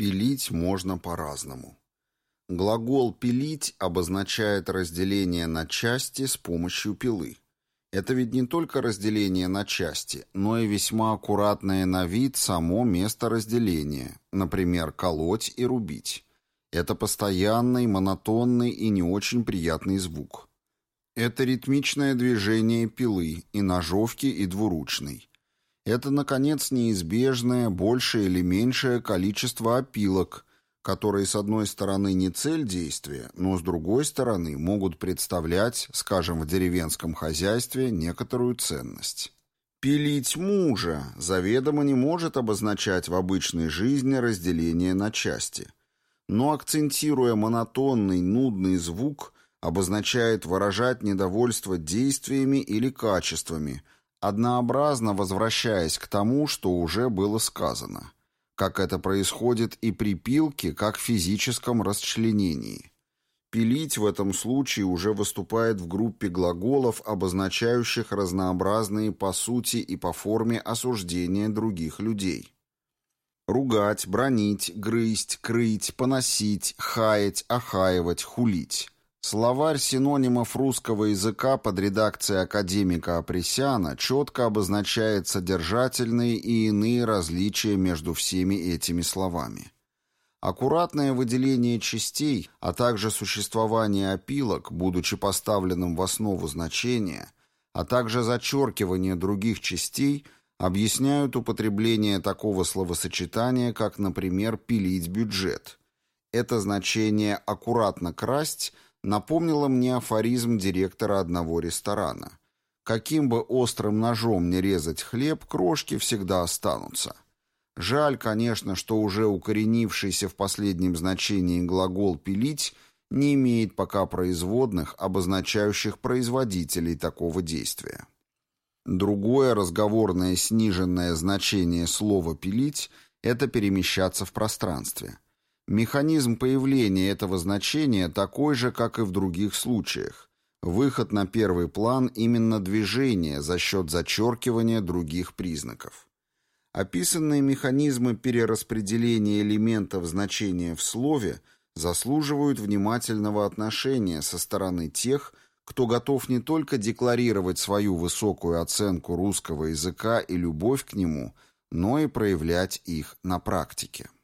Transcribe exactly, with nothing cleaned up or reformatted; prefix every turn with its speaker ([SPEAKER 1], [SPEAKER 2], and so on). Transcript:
[SPEAKER 1] Пилить можно по-разному. Глагол «пилить» обозначает разделение на части с помощью пилы. Это ведь не только разделение на части, но и весьма аккуратное на вид само место разделения, например, колоть и рубить. Это постоянный, монотонный и не очень приятный звук. Это ритмичное движение пилы и ножовки, и двуручной. Это, наконец, неизбежное большее или меньшее количество опилок, которые, с одной стороны, не цель действия, но, с другой стороны, могут представлять, скажем, в деревенском хозяйстве, некоторую ценность. Пилить мужа заведомо не может обозначать в обычной жизни разделение на части, но, акцентируя монотонный, нудный звук, обозначает выражать недовольство действиями или качествами, однообразно возвращаясь к тому, что уже было сказано, как это происходит и при пилке, как в физическом расчленении. Пилить в этом случае уже выступает в группе глаголов, обозначающих разнообразные по сути и по форме осуждения других людей. Ругать, бранить, грызть, крыть, поносить, хаять, охаивать, хулить. Словарь синонимов русского языка под редакцией академика Апресяна четко обозначает содержательные и иные различия между всеми этими словами. Аккуратное выделение частей, а также существование опилок, будучи поставленным в основу значения, а также зачеркивание других частей, объясняют употребление такого словосочетания, как, например, «пилить бюджет». Это значение «аккуратно красть» напомнило мне афоризм директора одного ресторана. Каким бы острым ножом не резать хлеб, крошки всегда останутся. Жаль, конечно, что уже укоренившийся в последнем значении глагол «пилить» не имеет пока производных, обозначающих производителей такого действия. Другое разговорное сниженное значение слова «пилить» — это перемещаться в пространстве. Механизм появления этого значения такой же, как и в других случаях. Выход на первый план именно движение за счет зачеркивания других признаков. Описанные механизмы перераспределения элементов значения в слове заслуживают внимательного отношения со стороны тех, кто готов не только декларировать свою высокую оценку русского языка и любовь к нему, но и проявлять их на практике.